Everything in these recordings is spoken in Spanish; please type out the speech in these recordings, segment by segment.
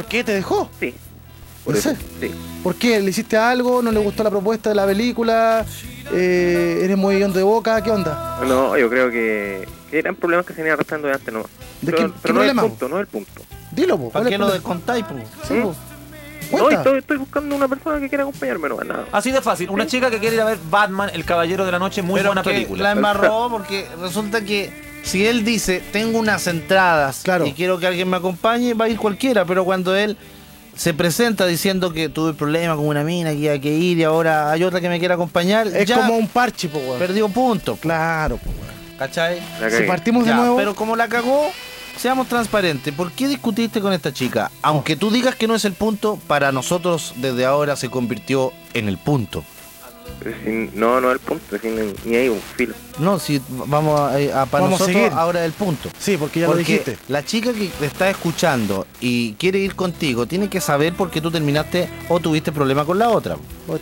qué? ¿Te dejó? Sí. ¿En eso, serio? sí. ¿Por qué? ¿Le hiciste algo? ¿No le gustó la propuesta de la película? ¿Eres muy hondo de boca? ¿Qué onda? No, yo creo que eran problemas que se venían arrastrando de antes, ¿no? ¿De Pero, qué no es el problema? punto, no es el punto. Dilo, po. ¿Para ¿cuál qué es lo el problema? descontáis, po? Sí, ¿Mm? po. No, Cuenta. estoy buscando una persona que quiera acompañarme, no, nada. Así de fácil. Una chica que quiere ir a ver Batman, El Caballero de la Noche, muy Pero buena que película. la embarró porque resulta que si él dice, tengo unas entradas Claro. y quiero que alguien me acompañe, va a ir cualquiera, pero cuando él se presenta diciendo que tuve problemas con una mina, que iba que ir y ahora hay otra que me quiere acompañar, Es ya como un parche, po, weón. perdió puntos, Claro, po, weón. ¿cachai? La Si cagué. partimos de Ya, nuevo... pero como la cagó, seamos transparentes. ¿Por qué discutiste con esta chica? Aunque tú digas que no es el punto, para nosotros desde ahora se convirtió en el punto. Pero no es el punto, ni hay un filo. No, si vamos para Vamos a nosotros seguir. ahora es el punto. Sí, porque ya Porque lo dijiste. la chica que te está escuchando y quiere ir contigo tiene que saber por qué tú terminaste o tuviste problema con la otra.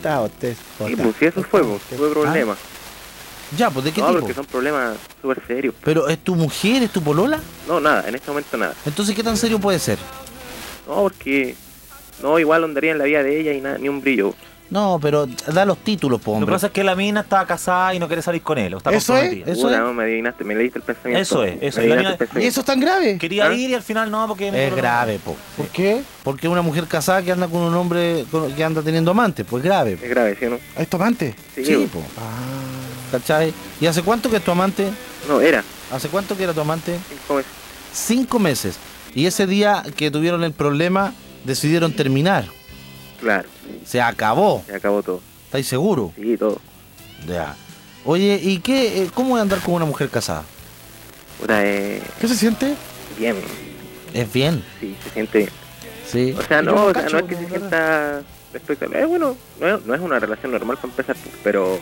Sí, pues si eso fue problema. Ya, pues ¿de qué No, tipo? porque son problemas súper serios. ¿Pero es tu mujer, es tu polola? No, nada, en este momento nada. Entonces, ¿qué tan serio puede ser? No, porque no, igual andaría en la vida de ella y nada, ni un brillo. No, pero da los títulos, po, Lo que hombre. pasa es que la mina está casada y no quiere salir con él. O está ¿Eso es? comprometida. Eso Puta, es. no, me adivinaste, me leíste el pensamiento. Eso es, eso Me es. La adivinaste mina- el ¿Y pensamiento. eso es tan grave? Quería ¿Ah? ir y al final no, porque... Es grave, po. ¿Por qué? Porque una mujer casada que anda con un hombre que anda teniendo amantes, pues grave. Es grave, ¿sí o no? ¿Es tu amante? Sí, po. ¿Cachai? ¿Y hace cuánto que es tu amante? No, era ¿Hace cuánto que era tu amante? 5 meses. 5 meses. Y ese día que tuvieron el problema, decidieron terminar. Claro, Se acabó. se acabó todo. ¿Estáis seguros? Sí, todo. Ya. Oye, ¿y qué? ¿Cómo es andar con una mujer casada? Puta, ¿Qué se siente? bien, ¿Es bien? sí, se siente bien. Sí. O sea, Yo no, no o sea, cacho, no es que se la sienta espectacular. Bueno, no es una relación normal para empezar, pues, pero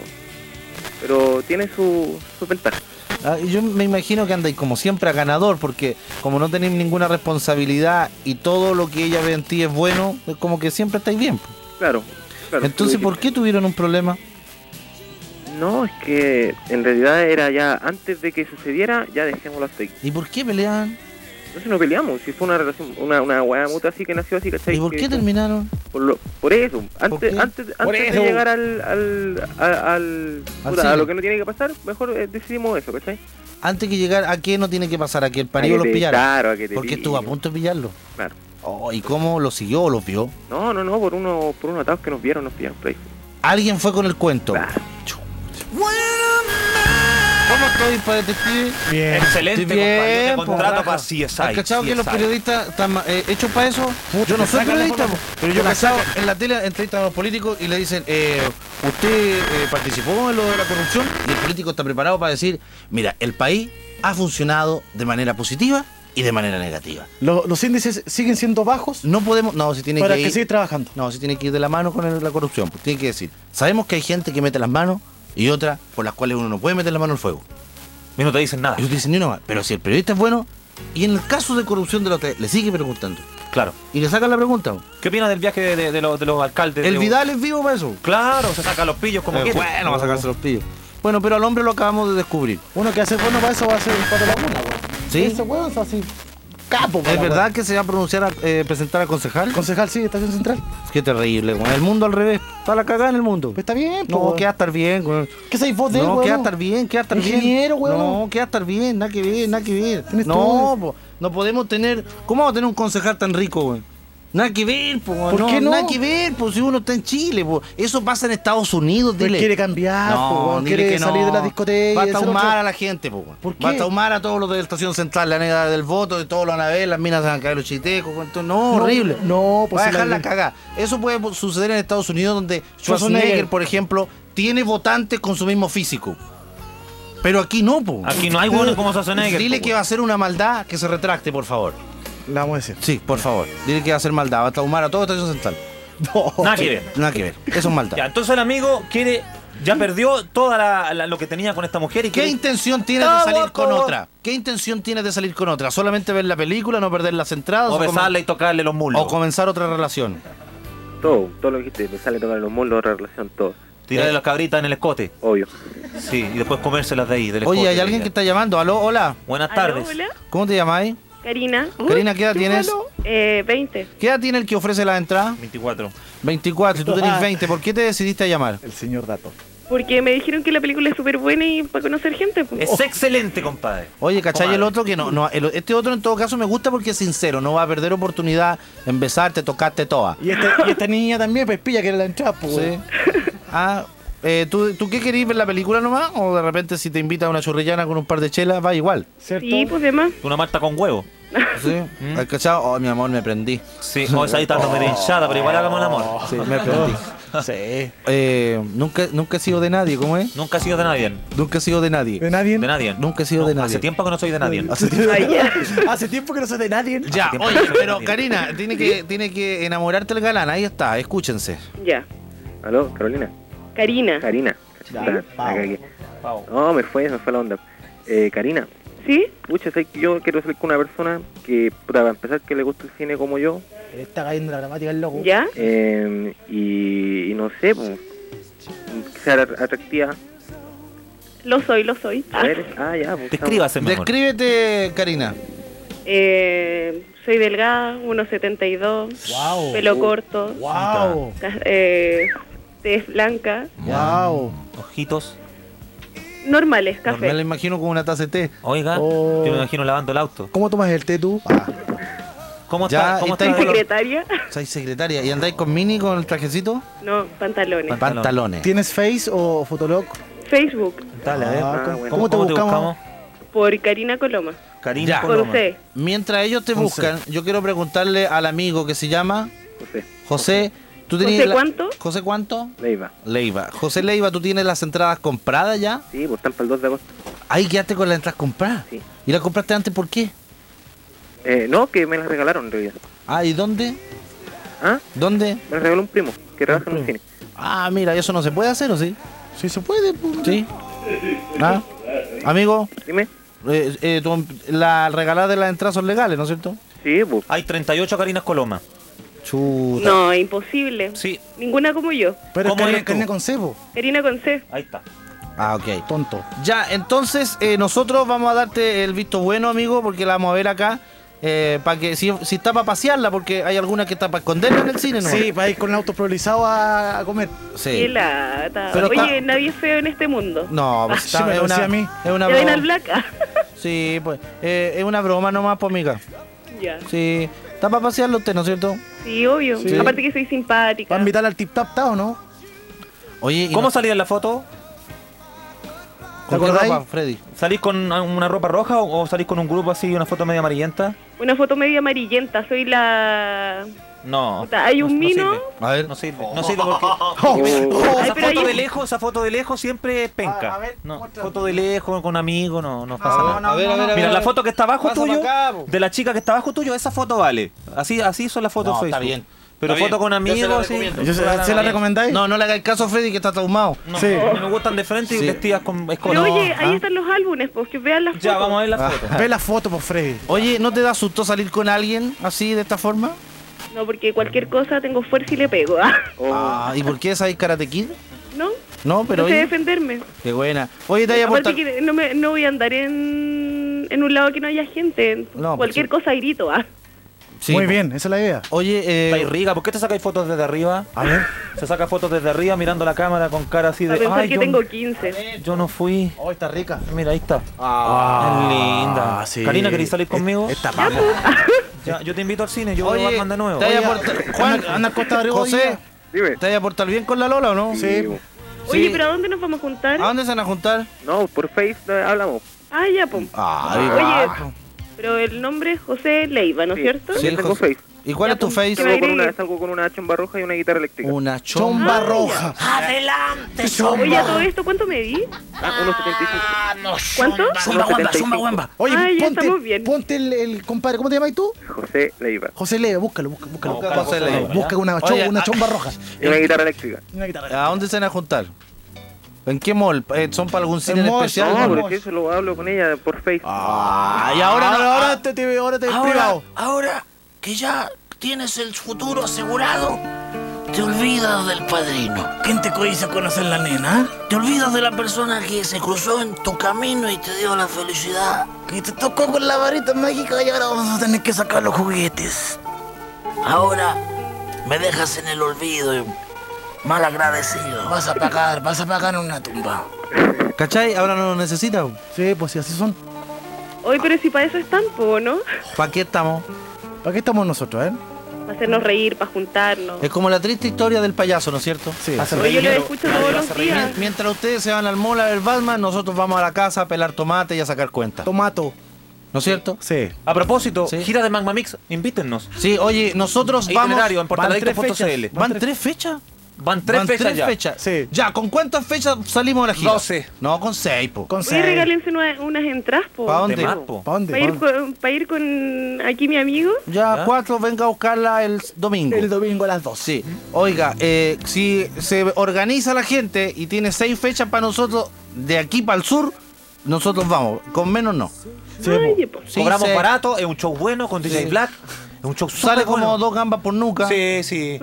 tiene su ventaja. Ah, y yo me imagino que andáis como siempre a ganador, porque como no tenéis ninguna responsabilidad y todo lo que ella ve en ti es bueno, es como que siempre estáis bien. Po. Claro. Entonces, ¿por qué tuvieron un problema? No, es que en realidad era ya antes de que sucediera, ya dejémoslo hasta ahí. ¿Y por qué peleaban? No se nos peleamos, si fue una relación, una weá mutua así que nació así, ¿cachai? ¿Y por qué terminaron? Por eso, antes qué? antes Por de eso. llegar al puta, cine. a lo que no tiene que pasar, mejor decidimos eso, ¿cachai? Antes que llegar, ¿a qué no tiene que pasar? ¿A que el parido A los que te- pillara? Claro, a que te Porque estuvo a punto de pillarlo. Claro. Oh, ¿y cómo lo siguió o los vio? No, por unos atados que nos vieron, nos pillaron por ahí. Alguien fue con el cuento. Claro. ¿Cómo estoy para detective? Bien. Excelente, Estoy bien, compadre. Yo te po, contrato raja. para CSI. ¿Has cachado que los CSI? periodistas están hechos para eso? Yo no soy sacan la periodista, información. po, pero yo he cachado en la tele entrevistan a los políticos y le dicen, ¿usted participó en lo de la corrupción? Y el político está preparado para decir, mira, el país ha funcionado de manera positiva y de manera negativa. ¿Los índices siguen siendo bajos? No podemos, no, si tiene Para que que ir, siga trabajando. no, si tiene que ir de la mano con la corrupción, pues tiene que decir, sabemos que hay gente que mete las manos y otras por las cuales uno no puede meter la mano al fuego. Y no te dicen nada. Ellos dicen ni una más, pero si el periodista es bueno, y en el caso de corrupción de los tres, le sigue preguntando. Claro. Y le sacan la pregunta. ¿Qué opinas del viaje de los alcaldes? El de- Vidal es vivo para eso. Claro, se saca los pillos como quiere. Bueno, va a sacarse los pillos. Bueno, pero al hombre lo acabamos de descubrir. Uno que hace bueno para eso va a ser un pato laguna, weón. ¿Sí? Ese weón es así. Capo, para ¿Es la verdad que se va a pronunciar, presentar al concejal? weón. Concejal, sí, Estación Central. Qué terrible, güey. El mundo al revés. Está la cagada en el mundo. Pues está bien, No, po, que va a estar bien, güey. ¿Qué sabéis vos de él, No, weón? que va a estar bien, que va a estar bien. Ingeniero, weón. No, que va a estar bien, nada que ver, nada que ver. Tienes No, todo. po, no podemos tener. ¿Cómo vamos a tener un concejal tan rico, güey? Nada que ver, po, ¿Por qué no? Nada que ver, pues si uno está en Chile, po. Eso pasa en Estados Unidos, Pues dile. quiere cambiar, po, weón. dile Quiere que no. salir de la discoteca. Va a y hacer taumar otra- a la gente, po. Weón. ¿Por qué? Va a taumar a todos los de la estación central, le van a dar del voto, de todos lo van a ver, las minas se van a caer los chitecos, cuánto. No, horrible. No, pues va a si dejar la- la cagada. Eso puede suceder en Estados Unidos, donde Schwarzenegger. Schwarzenegger, por ejemplo, tiene votantes con su mismo físico. Pero aquí no, po. Aquí no hay buenos como Schwarzenegger. Dile po, que va a hacer una maldad, que se retracte, por favor. La vamos a decir. Sí, por favor. Dile que va a hacer maldad, va a taumar a toda estación central. No. Nada que ver. Nada que ver. Eso es maldad. Ya, entonces el amigo ya perdió toda lo que tenía con esta mujer y ¿Qué quiere... intención tienes de salir con otra? ¿Qué intención tienes de salir con otra? ¿Solamente ver la película, no perder las entradas? O besarle y tocarle los muslos. o comenzar otra relación? Todo lo que dijiste, me sale tocar los muslos, otra relación, todo. Tirarle las cabritas en el escote. Obvio. Sí, y después comérselas de ahí, del Oye, escote, hay alguien que está llamando. Aló, hola. Buenas tardes. Hola, ¿Cómo te llamáis? Karina, Karina, ¿qué edad tienes? 20. ¿Qué edad tiene el que ofrece la entrada? 24. 24, y tú tenés 20. ¿Por qué te decidiste a llamar? El señor Dato. Porque me dijeron que la película es súper buena y para conocer gente. Pues. Es excelente, compadre. Oye, ¿cachai Comadre. el otro? Que este otro en todo caso me gusta porque es sincero, no va a perder oportunidad en besarte, tocarte toda. Y esta niña también, pues pilla que era la entrada, pues. Sí. Ah, ¿tú qué querís ver la película nomás? ¿O de repente si te invita a una chorrillana con un par de chelas, va igual? ¿Cierto? Sí, pues demás. Una Marta con huevo. ¿Sí? ¿Has cachado? Oh, mi amor, me prendí. Sí, o esa ahí está medio hinchada, pero igual hagamos el amor. Sí, me prendí. Sí. Nunca he sido de nadie, ¿cómo es? Nunca he sido de nadie. Nunca he sido de nadie. ¿De nadie? De nadie. Nunca he sido de nadie. Hace tiempo que no soy de nadie. Hace tiempo. Ay, ya. Hace tiempo que no soy de nadie. Ya, tiempo oye, que no soy de pero nadie. Karina, tiene que enamorarte el galán. Ahí está, escúchense. Ya. ¿Aló, Carolina? Karina. Karina. Ya, Pau. Pau. No, me fue la onda. Karina, ¿Sí? pucha, sé que yo quiero salir con una persona que, puta, para empezar, que le gusta el cine como yo. Está cayendo la gramática el loco. ¿Ya? Y no sé, pues, que sea atractiva. Lo soy. A ver, ya, pues. Descríbase mejor. Descríbete, Karina. Soy delgada, 1,72. Wow. Pelo corto. Wow. Tez blanca. Wow. Ojitos. Normales, café. Me la imagino con una taza de té. Oiga, Oh. yo me imagino lavando el auto. ¿Cómo tomas el té tú? ¿Cómo Ya, está? ¿Cómo está está? Soy secretaria. Soy secretaria. ¿Y andáis con mini con el trajecito? No, pantalones. Pantalones. ¿Tienes Face o Fotolog? Facebook, Dale, a ver. bueno. ¿Cómo te buscamos? por Karina Coloma. Karina Ya. Con Coloma. C. Mientras ellos te buscan, yo quiero preguntarle al amigo que se llama José José. ¿Tú ¿José tenías cuánto? ¿José cuánto? Leiva. Leiva. José Leiva, ¿tú tienes las entradas compradas ya? Sí, pues están para el 2 de agosto. Ahí quedaste con las entradas compradas. Sí. ¿Y las compraste antes por qué? No, que me las regalaron en realidad. Ah, ¿y dónde? ¿Ah? ¿Dónde? Me las regaló un primo que trabaja en un cine. Ah, mira, eso no se puede hacer, ¿o sí? Sí se puede, pues. Sí. ¿Ah? Amigo, Dime. la regalada de las entradas son legales, ¿no es cierto? Sí, pues. Hay 38 Karinas Coloma. Chuta. No, imposible. Sí, Ninguna como yo. Pero es ¿Cómo eres carne tú? con cebo. Karina con C. ahí está. Ah, ok. Tonto. Ya, entonces nosotros vamos a darte el visto bueno, amigo, porque la vamos a ver acá. Para que si está para pasearla, porque hay alguna que está para esconderla en el cine, ¿no? Sí, para ir con el auto priorizado a comer. Sí. Qué lata. Pero Oye, está- nadie es feo en este mundo. No, pues sí me lo decía a mí. es una ¿Ya ven al broma. Black? Ah, Sí, pues es una broma nomás, pues, amiga. ya. Sí, está para pasearlo usted, ¿no es cierto? Sí, obvio. Sí. Aparte que soy simpática. ¿Para invitar al Tip Tap Tap o no? Oye, ¿y ¿Cómo no- salía en la foto? ¿con qué acordáis? ropa, Freddy? ¿Salís con una ropa roja o salís con un grupo así, una foto media amarillenta? Una foto media amarillenta. Soy la... No. Puta, hay un mino. sirve. A ver. No sirve, no sirve porque Ay, esa pero foto hay- de lejos, esa foto de lejos siempre es penca. A ver, No, muéstrame. foto de lejos con amigos no pasa nada. A ver, a ver, a ver. Mira, la foto que está abajo Pasa tuyo, pa' acá, po. de la chica que está abajo tuyo, esa foto vale. Así son las fotos No, de está Facebook. bien. Pero Está foto bien. con Yo se la amigos, sí. recomiendo. ¿Se la recomendáis? No, no le hagáis caso a Freddy que está traumado. No, Sí. a mí me gustan de frente y Sí. vestidas con Pero escote. oye, ahí ¿ah? están los álbumes, pues que vean las fotos. Ya, vamos a ver la foto. Ve la foto, por Freddy. Oye, ¿no te da susto salir con alguien así, de esta forma? No, porque cualquier cosa tengo fuerza y le pego. ¿Ah? Ah, ¿y por qué sabes Karate Kid? ¿No? No, pero no sé oye, defenderme. qué buena. Oye, te voy a Aparte aportar... que no voy a andar en un lado que no haya gente. No, Cualquier pues cosa grito. ¿Ah? Sí, Muy po. bien, esa es la idea. Oye, Está rica, ¿por qué te sacáis fotos desde arriba? A ver. Se saca fotos desde arriba mirando la cámara con cara así A de. pensar Ay, que yo, tengo 15. yo no fui. Oh, está rica. Mira, ahí está. Ah, Es linda. sí. Karina, ¿queréis salir conmigo? Esta papa. Ya, yo te invito al cine, yo voy a oye, Batman de nuevo. te voy a Oye, aportar... Juan, anda al Costa de Rigo José, día. Dime. ¿te voy a portar bien con la Lola o no? Sí. pues. Oye, Sí. pero ¿a dónde nos vamos a juntar? ¿A dónde se van a juntar? No, por Face hablamos. Ah, ya, pues. Ay, Oye, pero el nombre es José Leiva, ¿no es Sí. cierto? Sí, Yo tengo José. Face. ¿Y cuál Ya, es tu pues, face? que me agregue. Salgo con una chomba roja y una guitarra eléctrica. Una Chomba chomba. roja. Oye, a todo esto, ¿cuánto me di? 1.75. ¿Cuánto? Zumba guamba, zumba guamba. Oye, Ah, ya estamos bien. ponte el compadre. ¿Cómo te llamas tú? José Leiva. José Leiva, búscalo. Busca José Leiva. Busca una, Oye, una chomba roja. Y una guitarra eléctrica. Y una guitarra. ¿A dónde se van a juntar? ¿En qué mall? ¿Son para algún cine En en mall, especial? no, No, Vamos. porque eso lo hablo con ella por Face. Ah, y ahora no. ahora te privado. ahora que ya tienes el futuro asegurado, te olvidas del padrino. ¿Quién te hizo conocer la nena? Te olvidas de la persona que se cruzó en tu camino y te dio la felicidad. Que te tocó con la varita mágica y ahora vamos a tener que sacar los juguetes. Ahora me dejas en el olvido, mal agradecido. Vas a pagar en una tumba. ¿Cachai? Ahora no lo necesitas. Sí, pues sí, así son. Hoy, pero si para eso están, po, ¿no? ¿Para qué estamos? ¿Para qué estamos nosotros, Para hacernos reír, para juntarnos. Es como la triste historia del payaso, ¿no es cierto? Sí. Hace Oye, yo lo reír. escucho todos los días. Mientras ustedes se van al mall a ver Batman, nosotros vamos a la casa a pelar tomate y a sacar cuentas. Tomato. ¿No es cierto? Sí. A propósito, Sí. gira de Magma Mix, invítennos. Sí, oye, nosotros vamos... Itinerario en van tres portaladictos.cl. ¿Van 3 fechas? Van tres fechas ya. Sí. Ya, ¿con cuántas fechas salimos a la gira? 12. No, con 6, po. Con Oye, seis. regálense unas entradas, po. ¿Pa' dónde? De más, po. ¿Para dónde? Para ir con aquí mi amigo. Ya, ¿Ya? 4, venga a buscarla el domingo. El domingo a las 2. Sí. Oiga, si se organiza la gente y tiene 6 fechas para nosotros, de aquí para el sur, nosotros vamos. Con menos no. Sí, Oye, po. Sí, Cobramos se- barato, es un show bueno con DJ Sí. Black. Es un show Sale súper como bueno. 2 gambas por nuca. Sí.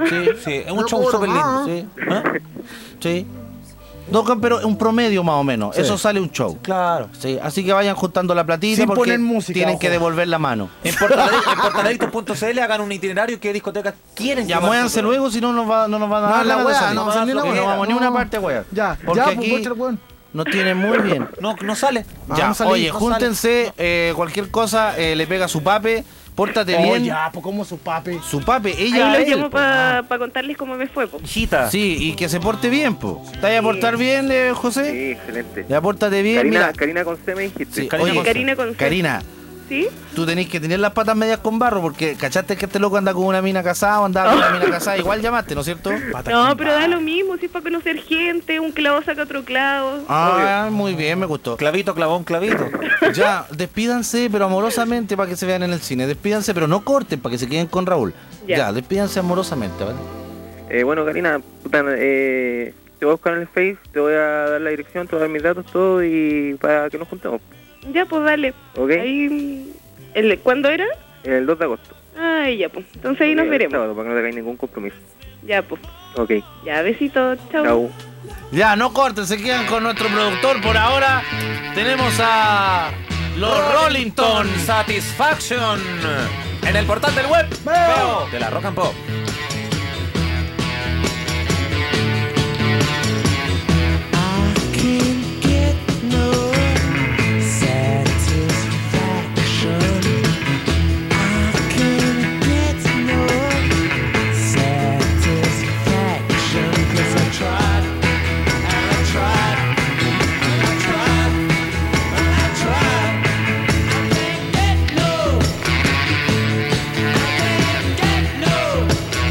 Es un show súper lindo. Sí. ¿Ah? Sí. 2 gambas, pero un promedio más o menos. Sí. Eso sale un show. Claro. Sí, así que vayan juntando la platita Sin porque poner música, tienen ojo. que devolver la mano. En portaladictos.cl hagan un itinerario qué discotecas quieren Ya llevar muévanse nosotros. luego, si no nos va a dar No, la ganas de wea, salir. no vamos a salir la Sí, wea. no vamos ni No. una parte, wea. Ya, Porque ya, pues, aquí muestra el weón. nos tiene muy bien. No sale. Ya, Vamos a salir, oye, no júntense, cualquier cosa le pega a su pape, pórtate Oh, bien. ya, pues como su papi. Su pape, Ahí ella a los él, llamo po. para contarles cómo me fue, po. Hijita. Sí, y que se porte bien, po. ¿Te vas a portar bien, José? Sí, excelente. Ya, pórtate bien, mira. Karina con C me dijiste. Sí, Karina oye, con- Karina con C. Karina, ¿Sí? tú tenés que tener las patas medias con barro, porque cachaste que este loco anda con una mina casada o andaba con una mina casada, igual llamaste, ¿no es cierto? No, pero da lo mismo, si es para conocer gente, un clavo saca otro clavo. Ah, muy bien, me gustó. Clavito, clavón, clavito. Ya, despídanse, pero amorosamente para que se vean en el cine. Despídanse, pero no corten para que se queden con Raúl. Ya. Ya, despídanse amorosamente, ¿vale? Bueno, Karina, puta, te voy a buscar en el Face, te voy a dar la dirección, te voy a dar mis datos, todo, y para que nos juntemos. Ya, pues dale. ¿Ok? Ahí, ¿cuándo era? El 2 de agosto. Ay, ya, pues. Entonces ahí nos El veremos. sábado, para que no tengáis ningún compromiso. Ya, pues. Ok. Ya, besitos. Chao. Chau. Ya, no corten, se quedan con nuestro productor. Por ahora tenemos a los Rollington. Satisfaction. En el portal del web. Veo. De la Rock and Pop. Get no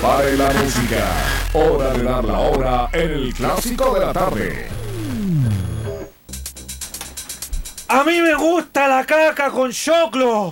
Pare la música. Hora de dar la hora en el clásico de la tarde. A mí me gusta la caca con choclo.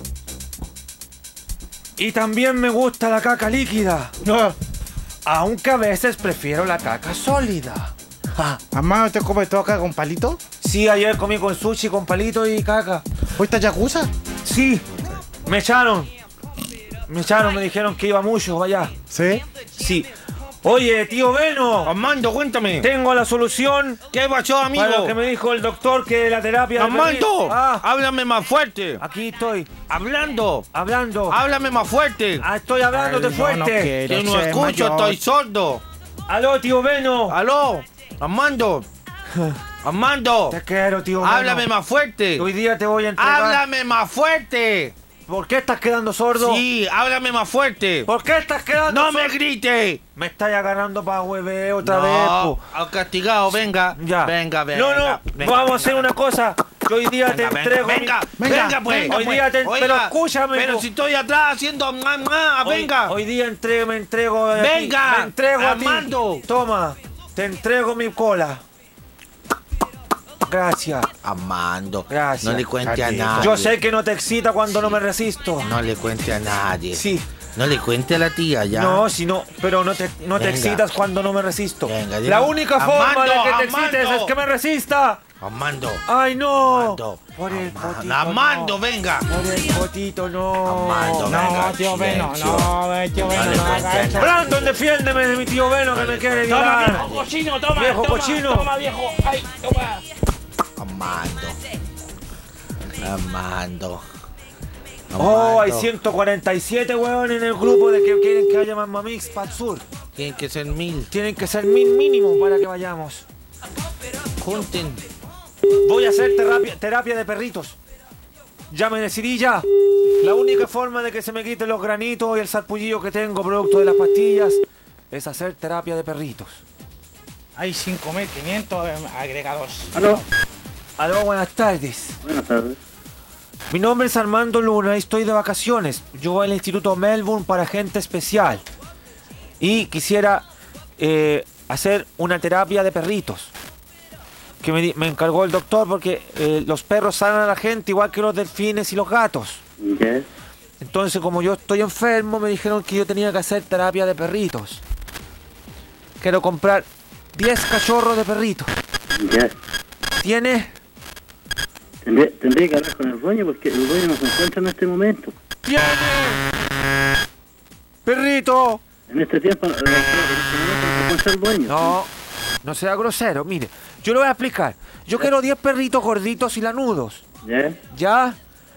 Y también me gusta la caca líquida. No. Aunque a veces prefiero la caca sólida. Mamá, ¿te comes todo acá con palito? Sí, ayer comí con sushi, con palito y caca. ¿Fuiste a Yakuza? Sí, me echaron. Me dijeron que iba mucho, vaya. Sí. Sí. Oye, tío Beno. Armando, cuéntame. Tengo la solución. ¿Qué pasó, amigo? Para lo que me dijo el doctor que la terapia... Armando, Ah, háblame más fuerte. aquí estoy. Hablando. Háblame más fuerte. Estoy hablándote fuerte. Que no escucho, estoy sordo. Aló, tío Beno. Aló, Armando. Armando, Te quiero, tío Beno. háblame más fuerte. Hoy día te voy a entregar... Háblame más fuerte. ¿Por qué estás quedando sordo? Sí, háblame más fuerte. ¿Por qué estás quedando No sordo? me grite. Me estáis agarrando para hueve otra vez, No, po. al castigado, venga. Ya. Venga. No, venga. vamos a hacer una cosa. Yo hoy día te entrego... Venga, pues. Hoy día te... Oiga, Pero escúchame, pero po. si estoy atrás haciendo venga. Hoy día me entrego a ti. Venga, Me entrego a ti. Armando. Toma, te entrego mi cola. Gracias. Armando, Gracias. no le cuente a nadie. Yo sé que no te excita cuando no me resisto. No le cuente a nadie. Sí. No le cuente a la tía ya. No, si no, pero no te Venga. excitas cuando no me resisto. Venga, La dime. única forma de que te Armando. excites es que me resista. Armando. Ay, no. Armando. Por el potito. Armando, no. venga. Por el potito, no. Armando, venga. No, tío Beno, silencio. no, tío Beno, le no cuente haga a eso. nadie. Brandon, defiéndeme de mi tío Beno que me quiere violar. cochino, toma, Viejo cochino. viejo, ay, toma. Armando. Oh, hay 147 huevones en el grupo de que quieren que haya Mamma Mix para el sur. Tienen que ser 1000. Tienen que ser 1000 mínimo para que vayamos. Junten. Voy a hacer terapia de perritos. Ya me decidí ya. La única forma de que se me quiten los granitos y el sarpullillo que tengo producto de las pastillas es hacer terapia de perritos. Hay 5.500 agregados. Aló, buenas tardes. Buenas tardes. Mi nombre es Armando Luna y estoy de vacaciones. Yo voy al Instituto Melbourne para gente especial. Y quisiera hacer una terapia de perritos. Que me encargó el doctor porque los perros sanan a la gente igual que los delfines y los gatos. ¿Qué? Entonces, como yo estoy enfermo, me dijeron que yo tenía que hacer terapia de perritos. Quiero comprar 10 cachorros de perritos. ¿Qué? ¿Tiene? Tendría que hablar con el dueño porque el dueño no se encuentra en este momento. ¡Tiene! ¡Perrito! En este tiempo, en este momento no se encuentra el dueño. No sea grosero. Mire, yo le voy a explicar. Yo quiero 10 perritos gorditos y lanudos. ¿Ya? ¿Ya?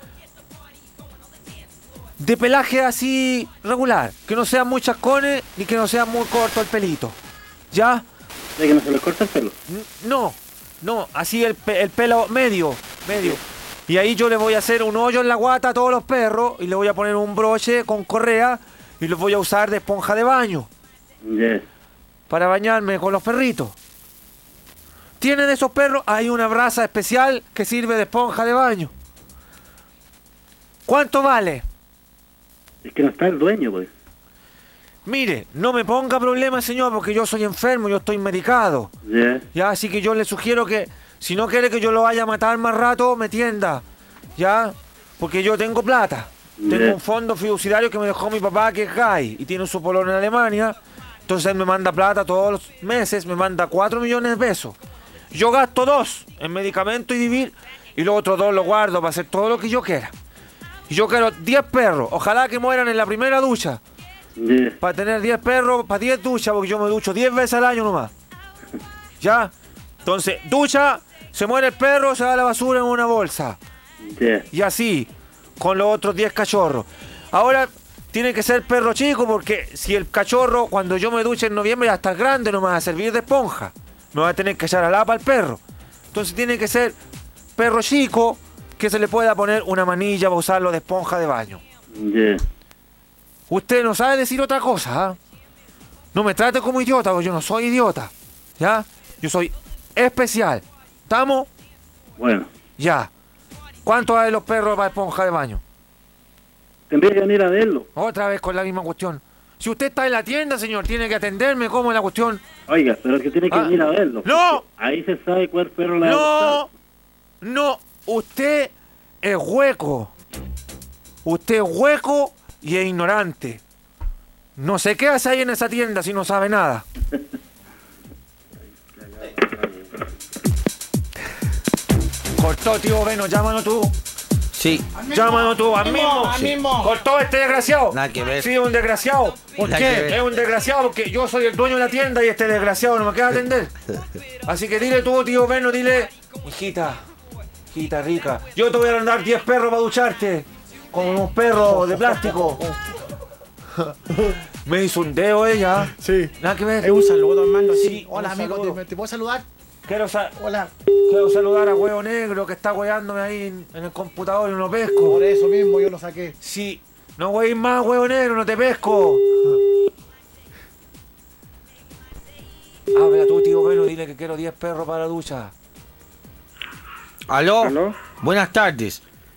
De pelaje así regular. Que no sean muy chascones ni que no sea muy corto el pelito. ¿Ya? ¿De que no se le corta el pelo? No, así el pelo medio. Y ahí yo le voy a hacer un hoyo en la guata a todos los perros y le voy a poner un broche con correa y los voy a usar de esponja de baño ¿Ya? para bañarme con los perritos. ¿Tienen esos perros? Hay una brasa especial que sirve de esponja de baño. ¿Cuánto vale? Es que no está el dueño, pues. Mire, no me ponga problemas, señor, porque yo soy enfermo, yo estoy medicado. ¿Ya? Ya, así que yo le sugiero que, si no quiere que yo lo vaya a matar más rato, me tienda. Ya, porque yo tengo plata. Tengo un fondo fiduciario que me dejó mi papá, que es gay, y tiene su pololo en Alemania. Entonces él me manda plata todos los meses, me manda 4 millones de pesos. Yo gasto 2 en medicamento y vivir, y los otros 2 los guardo para hacer todo lo que yo quiera. Y yo quiero 10 perros, ojalá que mueran en la primera ducha. ¿Ya? Para tener 10 perros, para 10 duchas, porque yo me ducho 10 veces al año nomás. ¿Ya? Entonces, ducha, se muere el perro, se da la basura en una bolsa. ¿Ya? Y así, con los otros 10 cachorros. Ahora, tiene que ser perro chico, porque si el cachorro, cuando yo me duche en noviembre, ya está grande, no me va a servir de esponja. Me va a tener que echar al agua al perro. Entonces tiene que ser perro chico, que se le pueda poner una manilla para usarlo de esponja de baño. ¿Ya? Usted no sabe decir otra cosa, ¿ah? No me trate como idiota, porque yo no soy idiota. ¿Ya? Yo soy especial. ¿Estamos? Bueno, Ya. ¿Cuánto hay los perros para esponja de baño? tendría que venir a verlo. Otra vez con la misma cuestión. Si usted está en la tienda, señor, tiene que atenderme. ¿Cómo es la cuestión? Oiga, pero que tiene que Ah. ir a verlo. ¡No! Ahí se sabe cuál perro le va a No, gustar. no, usted es hueco. Usted es hueco y es ignorante. No sé qué hace ahí en esa tienda si no sabe nada. Cortó, tío Veno, llámanos tú. Sí. Llámanos tú, al mismo. Cortó este desgraciado. Nada que ver. Sí, un desgraciado. ¿Por Nada qué? que ver. Es un desgraciado porque yo soy el dueño de la tienda y este desgraciado no me queda atender. Así que dile tú, tío Veno, dile, hijita rica, yo te voy a dar 10 perros para ducharte. Con unos perros de plástico. Me hizo un dedo ella. Sí. Nada que ver. Es un saludo, Armando. Sí. Sí, Hola, un amigo. saludo. ¿Te puedo saludar? Hola. Quiero saludar a Huevo Negro que está hueándome ahí en el computador y no lo pesco. Por eso mismo yo lo saqué. Sí, no hueís más, Huevo Negro, no te pesco. Habla tú, tío Velo, dile que quiero 10 perros para la ducha. ¿Aló? ¿Aló? Buenas tardes.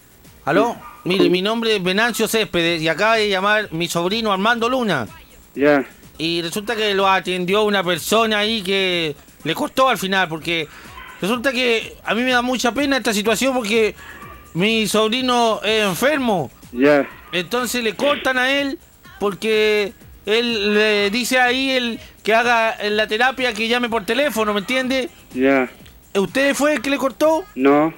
¿Aló? Mire, mi nombre es Venancio Céspedes y acaba de llamar mi sobrino Armando Luna. Ya. Y resulta que lo atendió una persona ahí que le costó al final, porque resulta que a mí me da mucha pena esta situación porque mi sobrino es enfermo. Ya. Entonces le cortan a él porque él le dice ahí el que haga la terapia que llame por teléfono, ¿me entiende? Ya. ¿Usted fue el que le cortó? No.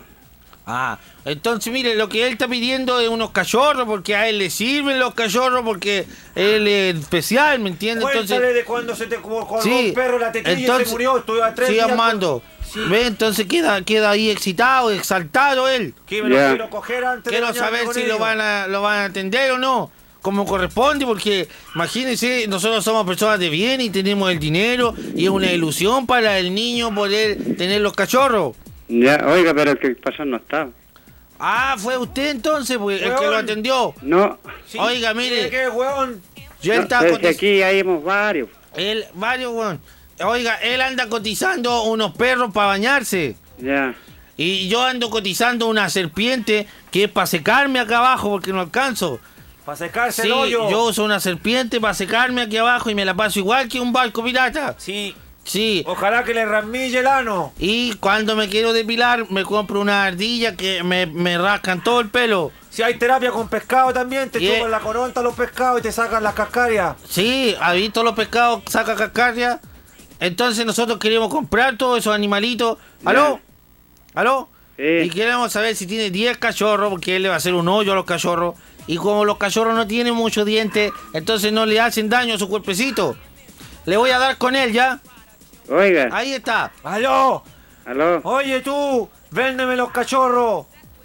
Ah, entonces mire, lo que él está pidiendo es unos cachorros porque a él le sirven los cachorros porque él es especial, ¿me entiende? Cuéntale de cuando se te colgó sí, un perro la tetilla y se murió. Estuve a 3 sí, días. Armando. Sí. Ve, entonces queda ahí excitado, exaltado él. Que me lo Ya. quiero coger antes de Quiero bañarme saber con si ellos. lo van a atender o no, como corresponde, porque imagínense, nosotros somos personas de bien y tenemos el dinero y es una ilusión para el niño poder tener los cachorros. Ya. Oiga, pero el que pasó no está. Ah, fue usted entonces, pues, el que lo Weón. atendió. No. Sí. Oiga, mire. ¿Qué, huevón? Yo él No, estaba pero es que aquí hay varios. varios, weón. Oiga, él anda cotizando unos perros para bañarse. Ya. Y yo ando cotizando una serpiente que es para secarme acá abajo porque no alcanzo. Para secarse Sí, el hoyo. yo uso una serpiente para secarme aquí abajo y me la paso igual que un barco pirata. Sí. Sí. Ojalá que le ramille el ano. Y cuando me quiero depilar, me compro una ardilla que me rascan todo el pelo. Si hay terapia con pescado también, te Y chupan la coronta los pescados y te sacan las cascarias. Sí, ¿ha visto los pescados? Saca cascarria. Entonces nosotros queremos comprar todos esos animalitos. ¿Aló? ¿Aló? Sí. Y queremos saber si tiene 10 cachorros, porque él le va a hacer un hoyo a los cachorros. Y como los cachorros no tienen muchos dientes, entonces no le hacen daño a su cuerpecito. Le voy a dar con él, ¿ya? Oiga. Ahí está. ¡Aló! ¿Aló? Oye tú, véndeme los cachorros.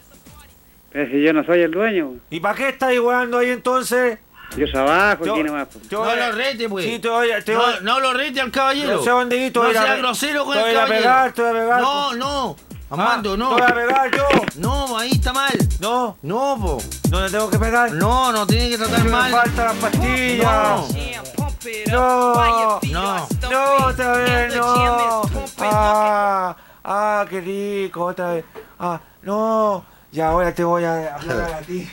Pero si yo no soy el dueño. ¿Y para qué estás jugando ahí entonces? Yo trabajo Yo- aquí nomás. yo- No lo rete, pues. Sí, te voy a... No lo rete al caballero. No sé dónde ir, te voy No a ir a sea pe- grosero con te el voy a caballero. pegar, te voy a pegar. No. Armando, no. Te voy a pegar yo. No, ahí está mal. No, No, po. no le tengo que pegar. No tiene que tratar Me mal. faltan las pastillas. No. No. No, otra vez, no. Qué rico, otra vez. No. Ya ahora te voy a hablar a ti.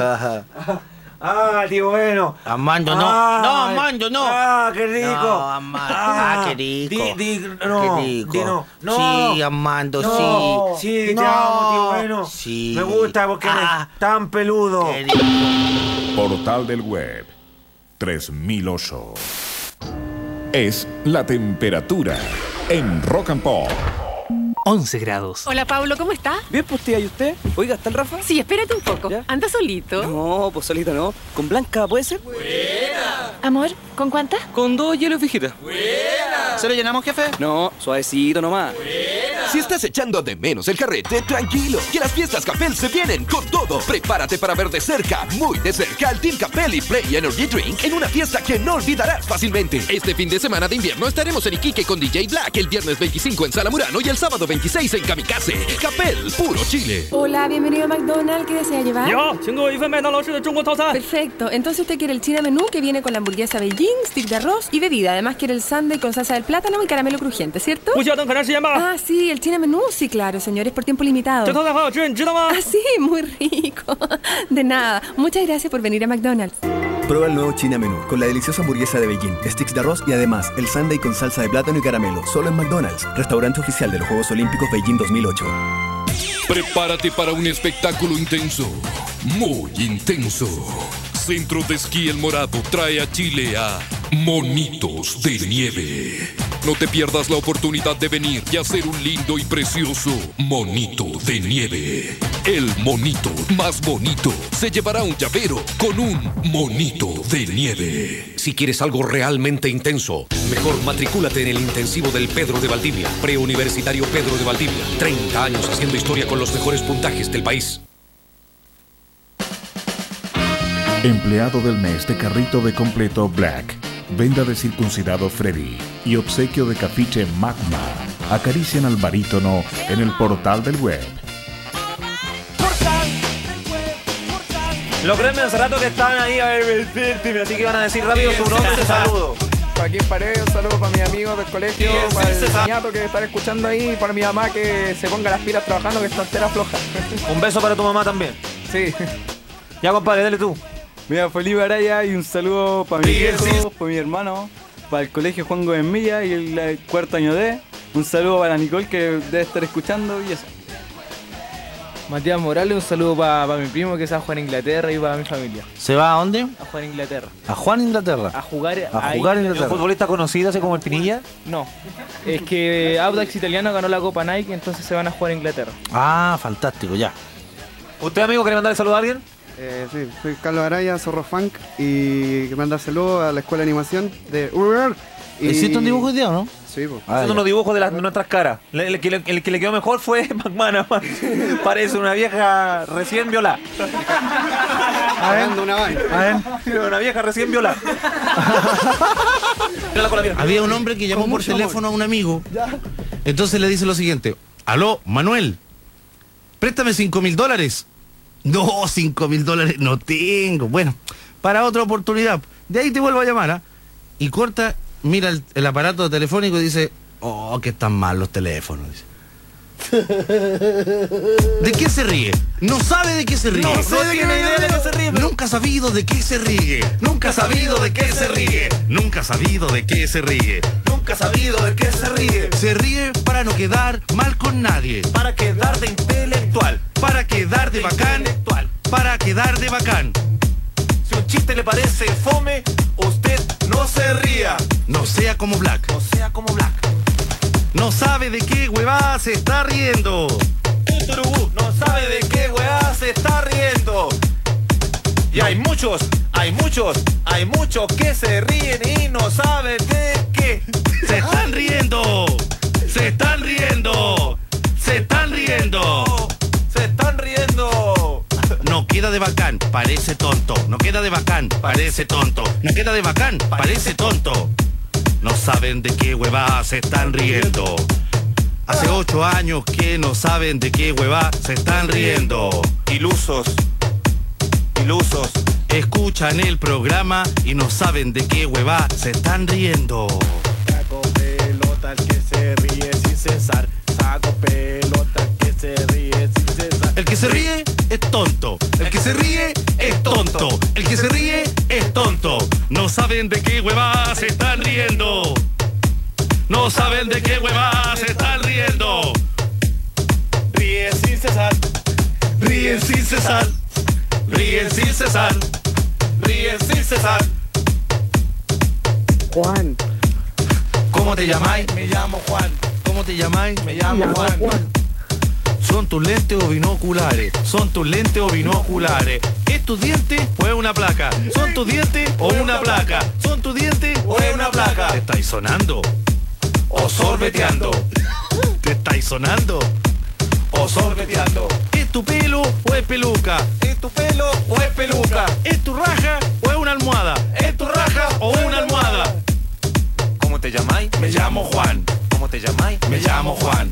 Tío bueno. Armando, no. No, Armando, no. Qué rico. No, Armando. Qué rico. No, Qué rico. di no. Sí, Armando, No, sí. sí, te No. amo, tío bueno. Sí. Me gusta porque eres tan peludo. Qué rico. Portal del Web 3008. Es la temperatura en Rock and Pop. 11 grados. Hola Pablo, ¿cómo está? Bien, pues tía, ¿y usted? Oiga, ¿está el Rafa? Sí, espérate un poco. ¿Ya? ¿Anda solito? No, pues solito no. ¿Con Blanca puede ser? Amor, ¿con cuántas? Con 2 hielos, fijita. ¿Se lo llenamos, jefe? No, suavecito nomás. Si estás echando de menos el carrete, tranquilo, que las fiestas Capel se vienen con todo. Prepárate para ver de cerca, muy de cerca, al Team Capel y Play Energy Drink en una fiesta que no olvidarás fácilmente. Este fin de semana de invierno estaremos en Iquique con DJ Black, el viernes 25 en Sala Murano y el sábado 26 en Kamikaze. Capel, puro Chile. Hola, bienvenido a McDonald's. ¿Qué desea llevar? Perfecto. Entonces usted quiere el China menú que viene con la hamburguesa Beijing, stick de arroz y bebida. Además quiere el sundae con salsa del plátano y caramelo crujiente, ¿cierto? Ah, sí, el China menú. Sí, claro, señor. Es por tiempo limitado. Ah, sí, muy rico. De nada. Muchas gracias por venir a McDonald's. Prueba el nuevo China Menú con la deliciosa hamburguesa de Beijing, sticks de arroz y además el sundae con salsa de plátano y caramelo, solo en McDonald's, restaurante oficial de los Juegos Olímpicos Beijing 2008. Prepárate para un espectáculo intenso, muy intenso. Centro de Esquí El Morado trae a Chile a Monitos de Nieve. No te pierdas la oportunidad de venir y hacer un lindo y precioso monito de nieve. El monito más bonito se llevará un llavero con un monito de nieve. Si quieres algo realmente intenso, mejor matricúlate en el intensivo del Pedro de Valdivia. Preuniversitario Pedro de Valdivia. 30 años haciendo historia con los mejores puntajes del país. Empleado del mes de carrito de completo Black. Venda de circuncidado Freddy y obsequio de cafiche Magma. Acarician al barítono en el portal del web. Los premios hace rato que estaban ahí a ver, así que van a decir rápido su nombre y saludo. Joaquín Paredes, un saludo para mis amigos del colegio, para el niñato que están escuchando ahí, para mi mamá que se ponga las pilas trabajando, que está entera floja. Un beso para tu mamá también. Sí. Ya, compadre, dale tú. Mira, Felipe Araya y un saludo para mi viejo, para mi hermano, para el colegio Juan Gómez Milla y el cuarto año D. Un saludo para Nicole que debe estar escuchando y eso. Matías Morales, un saludo para mi primo que se va a jugar en Inglaterra y para mi familia. ¿Se va a dónde? A jugar en Inglaterra. ¿A Juan Inglaterra? A jugar en Inglaterra. ¿Un futbolista conocido así como el Pinilla? No. Es que Audax Italiano ganó la Copa Nike, entonces se van a jugar en Inglaterra. Ah, fantástico, ya. ¿Usted, amigo, quiere mandarle saludo a alguien? Sí, soy Carlos Araya, Zorro Funk, y que mandar saludos a la Escuela de Animación de ¿Hiciste un dibujo hoy día o no? Sí, pues. Haciendo unos dibujos de nuestras caras. El que le quedó mejor fue McMahon. Parece una vieja recién violada. Una vieja recién violada. Había un hombre que llamó por teléfono a un amigo. Entonces le dice lo siguiente: aló, Manuel, préstame $5,000. No, $5,000 no tengo. Bueno, para otra oportunidad. De ahí te vuelvo a llamar, ¿ah? Y corta, mira el aparato telefónico y dice: oh, que están mal los teléfonos. ¿De qué se ríe? No sabe de qué se ríe. No tiene idea de qué se ríe. Nunca ha sabido de qué se ríe. Nunca ha sabido de qué se ríe. Nunca ha sabido de qué se ríe. Nunca ha sabido de qué se ríe. Se ríe para no quedar mal con nadie. Para quedar de intelectual. Para quedar de bacán. Para quedar de bacán. Si un chiste le parece fome, usted no se ría. No sea como Black. No sea como Black. No sabe de qué huevada se está riendo. No sabe de qué huevada se está riendo. Y hay muchos que se ríen y no saben de qué. Se están riendo. Se están riendo. Se están riendo. Se están riendo. No queda de bacán, parece tonto. No queda de bacán, parece tonto. No queda de bacán, parece tonto. No saben de qué huevada se están riendo. Hace 8 años que no saben de qué huevada se están riendo. Ilusos. Escuchan el programa y no saben de qué huevada se están riendo. Saco pelota el que se ríe sin cesar. Saco pelota el que se ríe sin cesar. El que se ríe es tonto. El que se ríe es tonto. El que se ríe es tonto. No saben de qué huevada se están riendo. No saben de qué huevada se están riendo. Ríe sin cesar. Ríen sin cesar. Ríen sin cesar. Ríe sin cesar. Juan. ¿Cómo te llamáis? Me llamo Juan. ¿Cómo te llamáis? Me llamo Juan. ¿Son tus lentes o binoculares? ¿Son tus lentes o binoculares? ¿Es tus dientes o es una placa? ¿Son tus dientes o una placa? ¿Son tus dientes o es una placa? ¿Te estáis sonando? ¿O sorbeteando? ¿Te estáis sonando? ¿O sorbeteando? ¿Es tu pelo o es peluca? ¿Es tu pelo o es peluca? ¿Es tu raja o es una almohada? ¿Es tu raja o una almohada? ¿Cómo te llamáis? Me llamo Juan. ¿Cómo te llamáis? Me llamo Juan.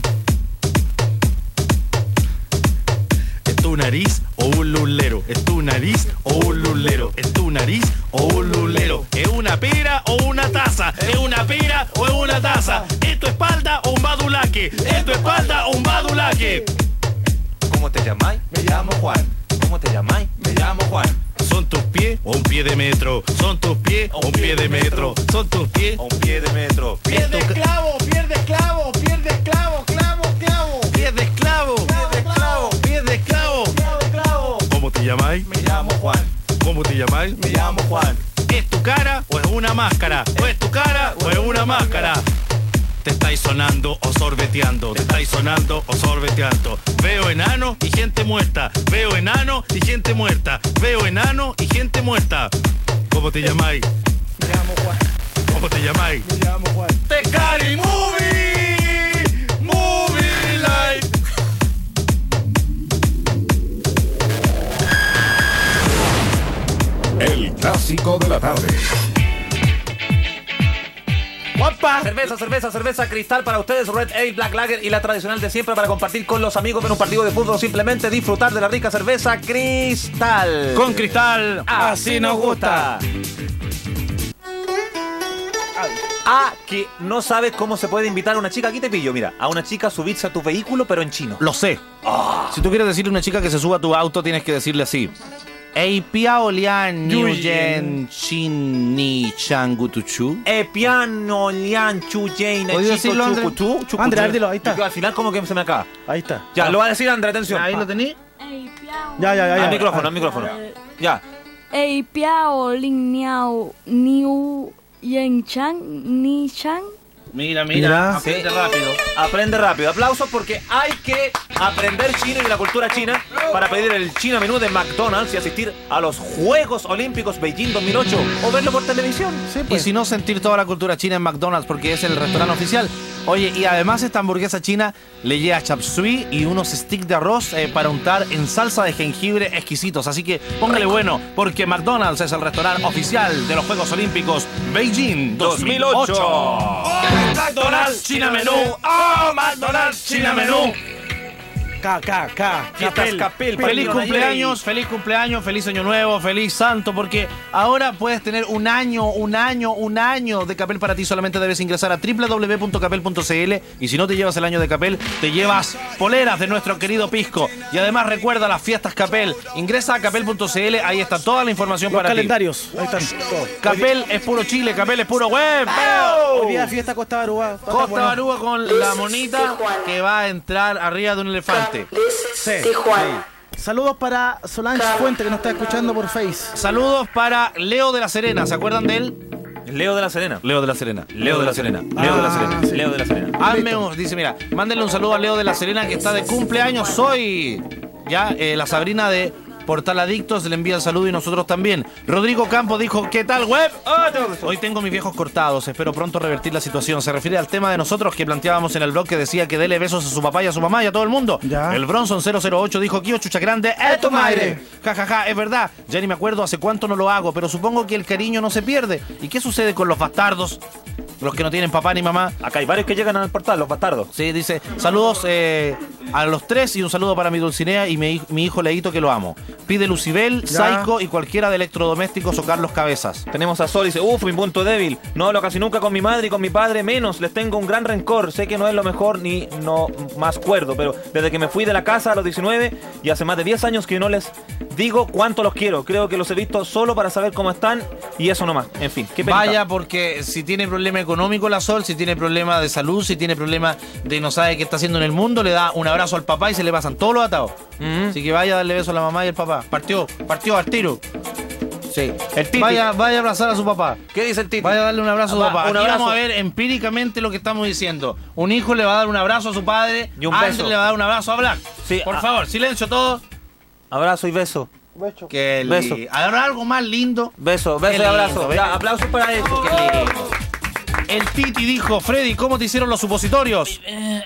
¿Es tu nariz o un lulero? ¿Es tu nariz o un lulero? ¿Es tu nariz o un lulero? ¿Es una pera o una taza? ¿Es una pera o es una taza? ¿Es tu espalda o un badulaque? ¿Es tu espalda o un badulaque? ¿Cómo te llamáis? Me llamo Juan. ¿Cómo te llamáis? Me llamo Juan. ¿Son tus pies pies o un pie de metro? ¿Son tus pies o un pie de metro? ¿Son tus pies o un pie de metro? Pies de esclavo, pies de esclavo, pies de esclavo, clavo, clavo. Pies de esclavo, pies de esclavo, pies de esclavo. ¿Cómo te llamáis? Me llamo Juan. ¿Cómo te llamáis? Me llamo Juan. ¿Es tu cara o es una máscara? ¿O es tu cara o es una máscara? Te estáis sonando o sorbeteando, te estáis sonando o sorbeteando. Veo enano y gente muerta, veo enano y gente muerta, veo enano y gente muerta. ¿Cómo te llamáis? Me llamo Juan. ¿Cómo te llamáis? Me llamo Juan. Tecari Movie, Movie Life. El clásico de la tarde. ¡Guapa! Cerveza Cristal para ustedes, Red Ale, Black Lager y la tradicional de siempre para compartir con los amigos, ver un partido de fútbol o simplemente disfrutar de la rica cerveza Cristal. Con Cristal, así nos gusta. Que no sabes cómo se puede invitar a una chica. Aquí te pillo, mira, a una chica a subirse a tu vehículo pero en chino. Lo sé. Si tú quieres decirle a una chica que se suba a tu auto, tienes que decirle así: Ei piao lian Yuyen Chin Ni Changutuchu. Piano lian Chuyen ¿Podrías decirlo, André? André, dilo, ahí está. Al final como que se me acaba. Ahí está. Ya, lo va a decir André, atención. Ahí lo tení. Ya. Al micrófono. Ya. Ei piao lin niao niu yen chang ni chang. Mira. Sí. Aprende rápido. Aplausos porque hay que aprender chino y la cultura china para pedir el China Menú de McDonald's y asistir a los Juegos Olímpicos Beijing 2008 o verlo por televisión. Sí, pues. Y si no, sentir toda la cultura china en McDonald's porque es el restaurante oficial. Oye, y además esta hamburguesa china le lleva chap suey y unos sticks de arroz para untar en salsa de jengibre exquisitos. Así que póngale bueno, porque McDonald's es el restaurante oficial de los Juegos Olímpicos Beijing 2008. McDonald's China Menú. ¡Oh, McDonald's China Menú! Capel. Feliz cumpleaños, feliz año nuevo, feliz santo, porque ahora puedes tener un año de Capel para ti. Solamente debes ingresar a www.capel.cl y si no te llevas el año de Capel, te llevas poleras de nuestro querido Pisco. Y además recuerda las fiestas Capel. Ingresa a capel.cl, ahí está toda la información para calendarios. Ahí están. Capel es puro Chile, Capel es puro web. Hoy día fiesta Costa Barúa. Costa Barúa con la monita que va a entrar arriba de un elefante. Sí. Saludos para Solange Fuente que nos está escuchando por Face. Saludos para Leo de la Serena, ¿se acuerdan de él? Leo de la Serena. Dice, mira, mándenle un saludo a Leo de la Serena que está de cumpleaños hoy. Ya, la Sabrina de Portal Adictos le envía el saludo y nosotros también. Rodrigo Campos dijo, ¿qué tal, web? Hoy tengo mis viejos cortados, espero pronto revertir la situación. Se refiere al tema de nosotros que planteábamos en el blog que decía que dele besos a su papá y a su mamá y a todo el mundo. Ya. El Bronson 008 dijo, Kio Chucha Grande, ¡es tu madre! Ja, es verdad, ya ni me acuerdo hace cuánto no lo hago, pero supongo que el cariño no se pierde. ¿Y qué sucede con los bastardos? Los que no tienen papá ni mamá. Acá hay varios que llegan al portal, los bastardos. Sí, dice, saludos a los tres y un saludo para mi Dulcinea y mi hijo Leito que lo amo. Pide Lucibel, Saico y cualquiera de electrodomésticos o Carlos Cabezas. Tenemos a Sol, dice, mi punto débil. No hablo casi nunca con mi madre y con mi padre menos. Les tengo un gran rencor. Sé que no es lo mejor ni no más cuerdo, pero desde que me fui de la casa a los 19 y hace más de 10 años que no les digo cuánto los quiero. Creo que los he visto solo para saber cómo están y eso nomás. En fin, qué pena. Vaya, porque si tiene problema económico la Sol, si tiene problema de salud, si tiene problema de no sabe qué está haciendo en el mundo, le da un abrazo al papá y se le pasan todos los atados. Así que vaya a darle beso a la mamá y al papá. Partió al tiro. Sí. El Titi. Vaya a abrazar a su papá. ¿Qué dice el Titi? Vaya a darle un abrazo a su papá. Un Aquí abrazo. vamos a ver empíricamente lo que estamos diciendo. Un hijo le va a dar un abrazo a su padre y un Andrés beso. le va a dar un abrazo a Black. Sí, por favor, silencio todos. Abrazo y beso. Que beso. ¿Habrá algo más lindo? Beso y abrazo. Ya, aplausos para eso. Qué lindo. El Titi dijo, Freddy, ¿cómo te hicieron los supositorios?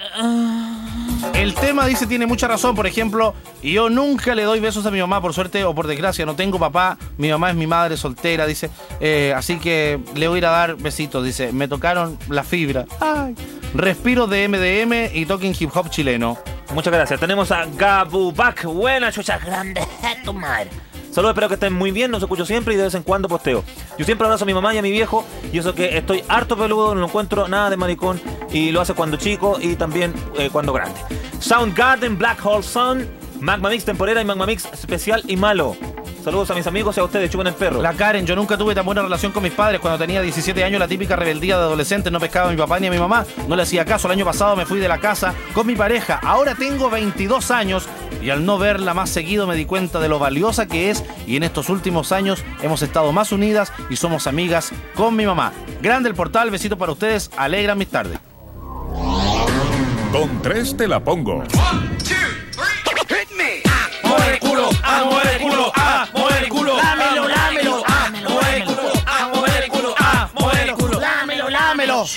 El tema, dice, tiene mucha razón. Por ejemplo, yo nunca le doy besos a mi mamá, por suerte o por desgracia. No tengo papá, mi mamá es mi madre soltera, dice. Así que le voy a ir a dar besitos, dice. Me tocaron la fibra. Ay. Respiro de MDM y toquen hip hop chileno. Muchas gracias. Tenemos a Gabubac. Buena, chucha grande, tu madre. Saludos, espero que estén muy bien, los escucho siempre y de vez en cuando posteo. Yo siempre abrazo a mi mamá y a mi viejo, y eso que estoy harto peludo, no encuentro nada de maricón, y lo hace cuando chico y también cuando grande. Soundgarden, Black Hole Sun, Magma Mix temporera y Magma Mix especial y malo. Saludos a mis amigos y a ustedes, chupen el perro. La Karen, yo nunca tuve tan buena relación con mis padres. Cuando tenía 17 años, la típica rebeldía de adolescente, no pescaba a mi papá ni a mi mamá. No le hacía caso. El año pasado me fui de la casa con mi pareja. Ahora tengo 22 años y al no verla más seguido me di cuenta de lo valiosa que es. Y en estos últimos años hemos estado más unidas y somos amigas con mi mamá. Grande el portal, besito para ustedes. Alegran mis tardes. Con 3 te la pongo. Mueve el culo, mueve el culo, mueve el culo. Lámelo, lámelo, mueve el culo, mueve el culo, mueve el culo. Lámelo, lámelo.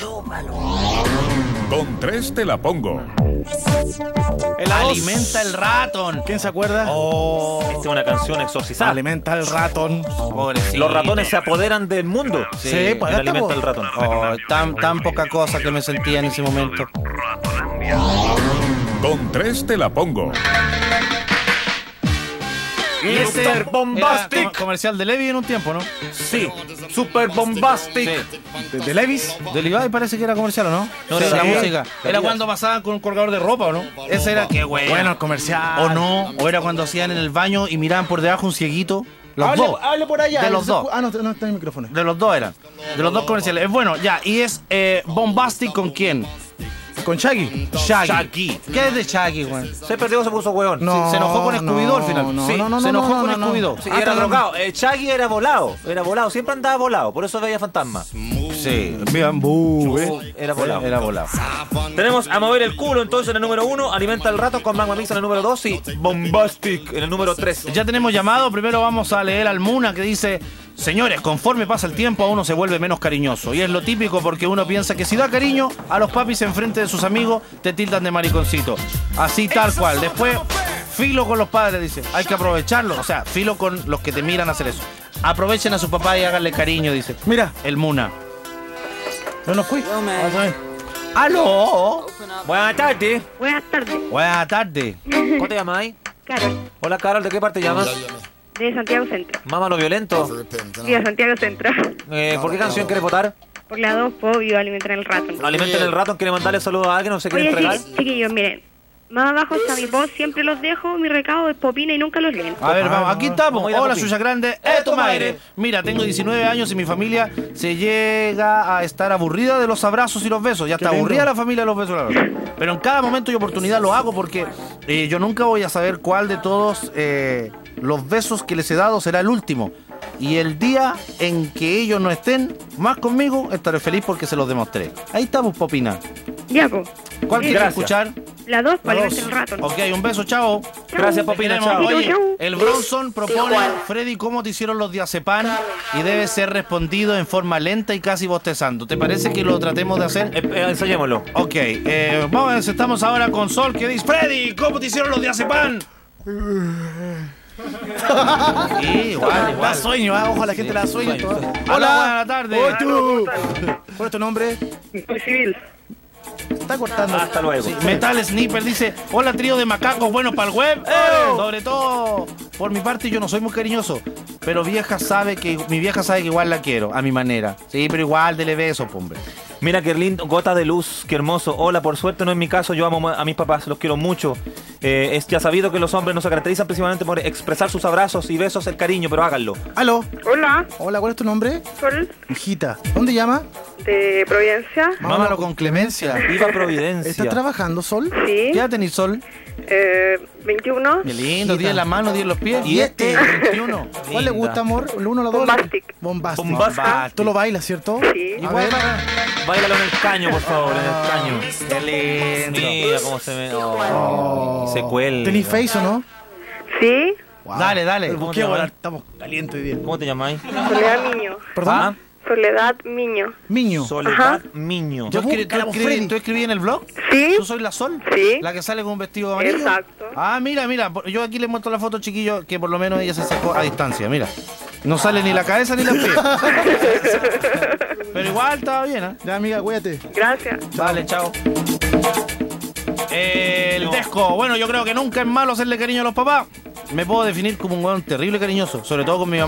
Con 3 te la pongo. Alimenta el ratón. ¿Quién se acuerda? Esta es una canción exorcizada. Alimenta el ratón. Pobrecito. Los ratones se apoderan del mundo. Sí, pues el alimenta el ratón. Tan poca cosa que me sentía en ese momento. Con 3 te la pongo. Mr. Bombastic. Era comercial de Levi en un tiempo, ¿no? Sí, Super Bombastic. ¿De Levi's? De Levi parece que era comercial, ¿o no? No, era la música. Era cuando pasaban con un colgador de ropa, ¿o no? Ese era, qué bueno. Bueno, el comercial. ¿O no? ¿O era cuando hacían en el baño y miraban por debajo un cieguito? Los dos. Hable por allá. De los dos. Ah, no está en el micrófono. De los dos eran. De los dos comerciales. Es bueno, ya. Y es Bombastic ¿con quién? Con Shaggy. Shaggy. ¿Qué es de Shaggy, güey? Se perdió, se puso hueón. No, se enojó con Scooby-Doo al final. Se enojó con Scooby-Doo. Sí, era drogado. Shaggy era volado. Siempre andaba volado. Por eso veía fantasmas. Sí. Era volado. Era volado. Tenemos a mover el culo entonces en el número 1, alimenta el rato con Magma Mix en el número 2 y Bombastic en el número 3. Ya tenemos llamado. Primero vamos a leer al Muna que dice: señores, conforme pasa el tiempo uno se vuelve menos cariñoso. Y es lo típico porque uno piensa que si da cariño a los papis enfrente de sus amigos te tildan de mariconcito. Así tal cual. Después, filo con los padres, dice. Hay que aprovecharlo. O sea, filo con los que te miran a hacer eso. Aprovechen a su papá y háganle cariño, dice. Mira. El Muna. Yo no fui. Vamos a ver. ¡Aló! Buenas tardes. Buenas tardes. Buenas tardes. ¿Cómo te llamas ahí? Carol, Hola, Carol. ¿De qué parte llamas? de Santiago Centro. Mamá, lo violento. Viva Santiago Centro. ¿Por qué canción quieres votar? Por la 2, Viva Alimentar el Ratón. Alimenten el ratón. ¿Quiere mandarle saludos a alguien o se quiere entregar? Sí, chiquillos, miren. Más abajo está mi post, siempre los dejo, mi recado es Popina y nunca los leen. A ver, vamos, aquí estamos. Vamos a ir a Hola, Popina. Suya Grande. ¡Esto, madre! Mira, tengo 19 años y mi familia se llega a estar aburrida de los abrazos y los besos. Ya está aburrida la familia de los besos y los abrazos. Pero en cada momento y oportunidad lo hago porque yo nunca voy a saber cuál de todos los besos que les he dado será el último. Y el día en que ellos no estén más conmigo, estaré feliz porque se los demostré. Ahí estamos, Popina. Ya, pues. ¿Cuál quieres escuchar? La 2, para La Alimentar el Ratón. Ok, un beso, chao. Gracias, Popina, chao. Oye, el Bronson propone, Freddy, ¿cómo te hicieron los diazepam? Y debe ser respondido en forma lenta y casi bostezando. ¿Te parece que lo tratemos de hacer? Ensayémoslo. Ok, vamos a ver, estamos ahora con Sol, que dice: Freddy, ¿cómo te hicieron los diazepam? Sí, igual. Da sueño, ojo, la gente le da sueño. Hola, buenas tardes. ¿Cuál es tu nombre? Civil. Está cortando. Hasta luego. Sí, Metal Sniper dice: hola, trío de macacos, bueno para el web. Sobre todo, por mi parte, yo no soy muy cariñoso, pero mi vieja sabe que igual la quiero, a mi manera. Sí, pero igual dele besos, hombre. Mira qué lindo, gota de luz, qué hermoso. Hola, por suerte no es mi caso, yo amo a mis papás, los quiero mucho. Es ya sabido que los hombres no se caracterizan principalmente por expresar sus abrazos y besos, el cariño, pero háganlo. Aló. Hola. Hola, ¿cuál es tu nombre? Sol. Hijita. ¿Dónde llama? De Providencia. Mámalo con clemencia. Viva Providencia. ¿Estás trabajando, Sol? Sí. ¿Qué edad tenés, Sol? 21. Qué lindo, 10 en la mano, 10 en los pies. Y este, 21. ¿Cuál le gusta, amor? ¿El 1 o la 2? Bombastic. Bombastic. ¿Tú lo bailas, cierto? Sí. A ver. Báilalo en el caño, por favor, en el caño. Qué lindo. Mira cómo se ve. Se cuelga. ¿Tenís face o no? Sí. Wow. Dale. Busqué ahora, estamos calientes hoy día. ¿Cómo te llamáis? Soledad Miño. ¿Perdón? ¿Ah? Soledad Miño. Miño. Soledad Miño. Ya, ¿Tú escribí en el blog? Sí. ¿Tú soy la Sol? Sí. ¿La que sale con un vestido amarillo? Exacto. Ah, mira, yo aquí les muestro la foto, chiquillo, que por lo menos ella se sacó a distancia, mira. No sale ni la cabeza ni los pies. Pero igual estaba bien, ¿eh? Ya, amiga, cuídate. Gracias. Vale, chao. El Desco. Bueno, yo creo que nunca es malo hacerle cariño a los papás. Me puedo definir como un weón terrible cariñoso, sobre todo con mi mamá,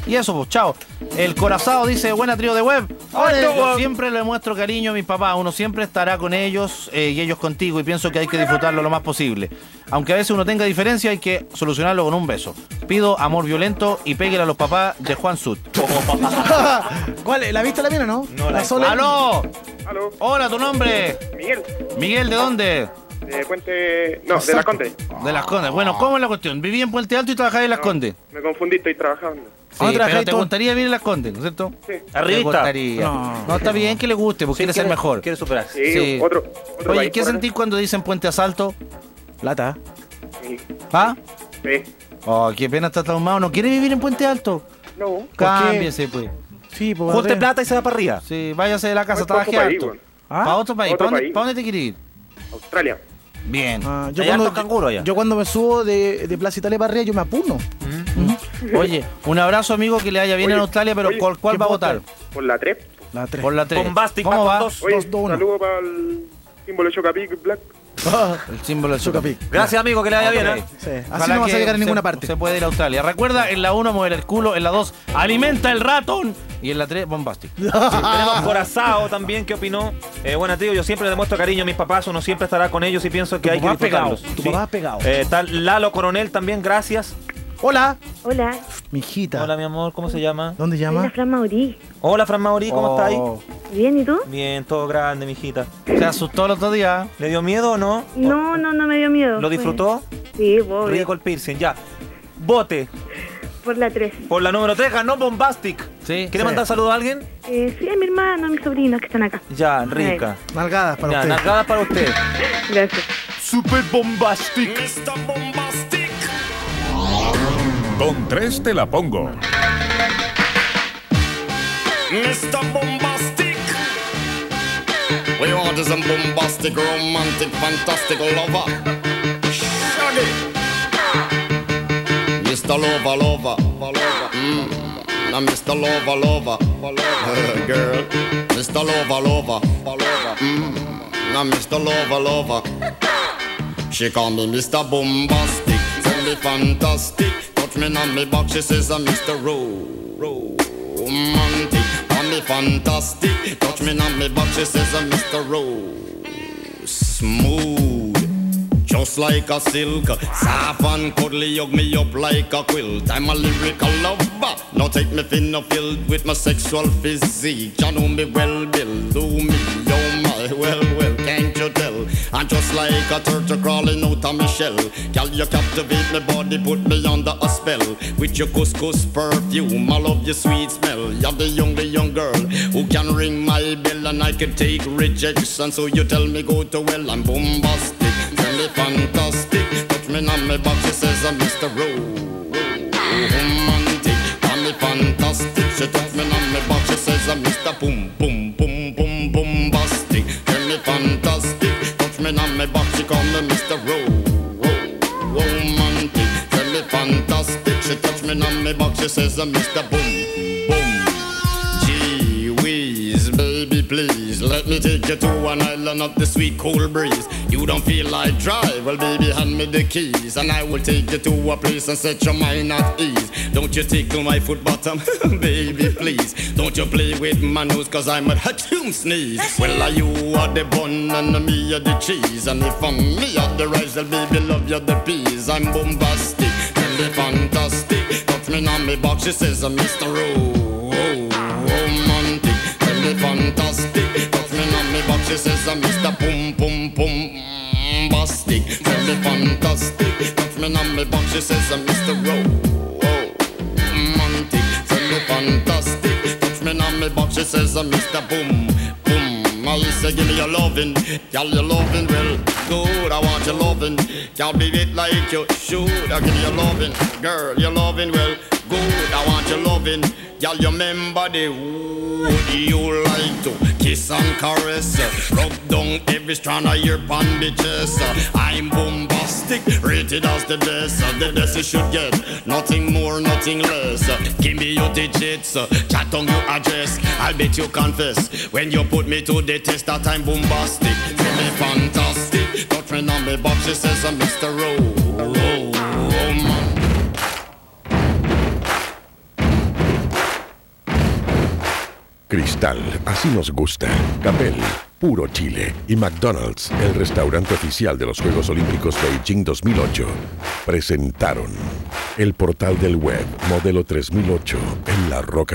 Y eso, pues, chao. El Corazado dice, buena trío de web. Yo siempre le muestro cariño a mis papás. Uno siempre estará con ellos y ellos contigo. Y pienso que hay que disfrutarlo lo más posible. Aunque a veces uno tenga diferencia, hay que solucionarlo con un beso. Pido amor violento y péguele a los papás de Juan Sud. ¿Cuál? ¿La viste la mina, no? No, la sola. ¡Aló! ¿Aló? Hola, ¿tu nombre? Miguel. Miguel, ¿de dónde? De Puente... No, de Las Condes. De Las Condes. Bueno, ¿cómo es la cuestión? ¿Viví en Puente Alto y trabajaba en Las Condes? Me confundí, estoy trabajando. Sí, pero te gustaría vivir en Las Condes, ¿no es cierto? Sí. ¿Te gustaría? No, está bien que le guste, porque quiere ser mejor. Quiere superarse. Sí, otro Oye, país ¿qué por sentís cuando dicen Puente Asalto? Plata. Sí. ¿Ah? Sí. Oh, qué pena, está traumado. ¿No quiere vivir en Puente Alto? No. Cámbiese, pues. Sí, pues. Junte plata y se va para arriba. Sí, váyase de la casa, Para trabaje otro país, alto. bueno. ¿Para otro país? Otro ¿Para país. dónde te quieres ir? Australia. Bien. Yo Hay hartos canguros allá. yo cuando me subo de Plaza Italia para arriba, yo me apuno. Oye, un abrazo, amigo, que le vaya bien en Australia, pero oye, ¿por cuál va a votar? Por la 3. La 3. Por la 3. Bombastic, ¿Cómo va? dos. Oye, 2-1. saludo para el símbolo Chocapic Black. El símbolo del Chocapic. Gracias, amigo, que le vaya bien. Ok. Sí. Así Ojalá no vas a que llegar a ninguna se- parte. Se puede ir a Australia. Recuerda, en la 1 mover el culo, en la 2 alimenta el ratón y en la 3 bombastic. Tenemos Corazao también, ¿qué opinó? Bueno, tío, yo siempre le demuestro cariño a mis papás, uno siempre estará con ellos y pienso que hay que papá pegado, disfrutarlos. tu Sí. papá pegado. Tal Lalo Coronel también, gracias. Hola, Hola, mi hijita. Hola, mi amor, ¿cómo se llama? ¿Dónde soy la llama? Fran Mauri. Hola, Fran Mauri, ¿cómo está ahí? ¿Bien y tú? Bien, todo grande, mijita. Se asustó el otro día. ¿Le dio miedo o no? No me dio miedo. ¿Lo disfrutó? Sí, obvio. Rico el piercing, ya. Vote Por la 3. por la número 3, ganó Bombastic. Sí. ¿Quiere mandar saludo a alguien? Sí, a mi hermano, a mis sobrinos que están acá. Ya, rica. Nalgadas para Ya, usted. nalgada para usted. Gracias. Super Bombastic. Con 3 te la pongo. Mr. Bombastic. We want is a bombastic, romantic, fantastic lover. Shaggy. Mr. Lover. Now Mr. Lover. Girl. Mr. Lover. Now Mr. Lover. She call me Mr. Bombastic. Tell me fantastic. Touch me on me back. She says I'm Mr. Romantic. Call me fantastic. Touch me on me back. She says I'm Mr. Smooth. Just like a silk, soft and cuddly, hug me up like a quilt. I'm a lyrical lover. Now take me thin or filled with my sexual physique. You know me well, Bill. Do me, oh my, well, can't you tell? I'm just like a turtle crawling out of my shell. Girl, you captivate my body, put me under a spell. With your couscous perfume, I love your sweet smell. You're the young girl who can ring my bell, and I can take rejection. So you tell me go to well, I'm bombastic. Tell me fantastic. Touch me on my back, she says I'm Mr. Romantic. Tell me fantastic. She touch me on my back, she says I'm Mr. Bombastic. Tell me fantastic. Touch me on my back, she call me Mr. Romantic. Tell me fantastic. She touch me on my back, she says I'm Mr. Gee whiz, baby, please let me take you to an island of the sweet cool breeze. You don't feel like drive? Well, baby, hand me the keys, and I will take you to a place and set your mind at ease. Don't you tickle my foot bottom, baby, please. Don't you play with my nose, cause I'm a hatchoon sneeze. Well, you are the bun and me are the cheese. And if I'm me are the rice, well, baby, love you the peas. I'm bombastic, tell me fantastic. Touch me on me box, she says I'm Mr. Romantic. Tell me fantastic. Touch me on me box, she says I'm Mr. Bombastic. Tell me fantastic. Touch me on me box, she says I'm Mr. Romantic. Tell me fantastic. Touch me on me box, she says I'm Mr. Boom. I say give me your lovin', girl, your lovin' well good. I want your lovin', can't be it like you should. I give you your lovin', girl, your lovin' well good. I want your lovin', girl, you remember the would you like to kiss and caress, rub down every strand of your bandages. I'm bombastic, rated as the best you should get, nothing more, nothing less. Give me your digits, chat on your address. I'll bet you confess when you put me to the test that I'm bombastic. Tell me fantastic, touch me on me box, she says I'm Mr. Roman. Cristal, así nos gusta. Capel, puro Chile. Y McDonald's, el restaurante oficial de los Juegos Olímpicos Beijing 2008, presentaron el portal del web modelo 3008 en La Roca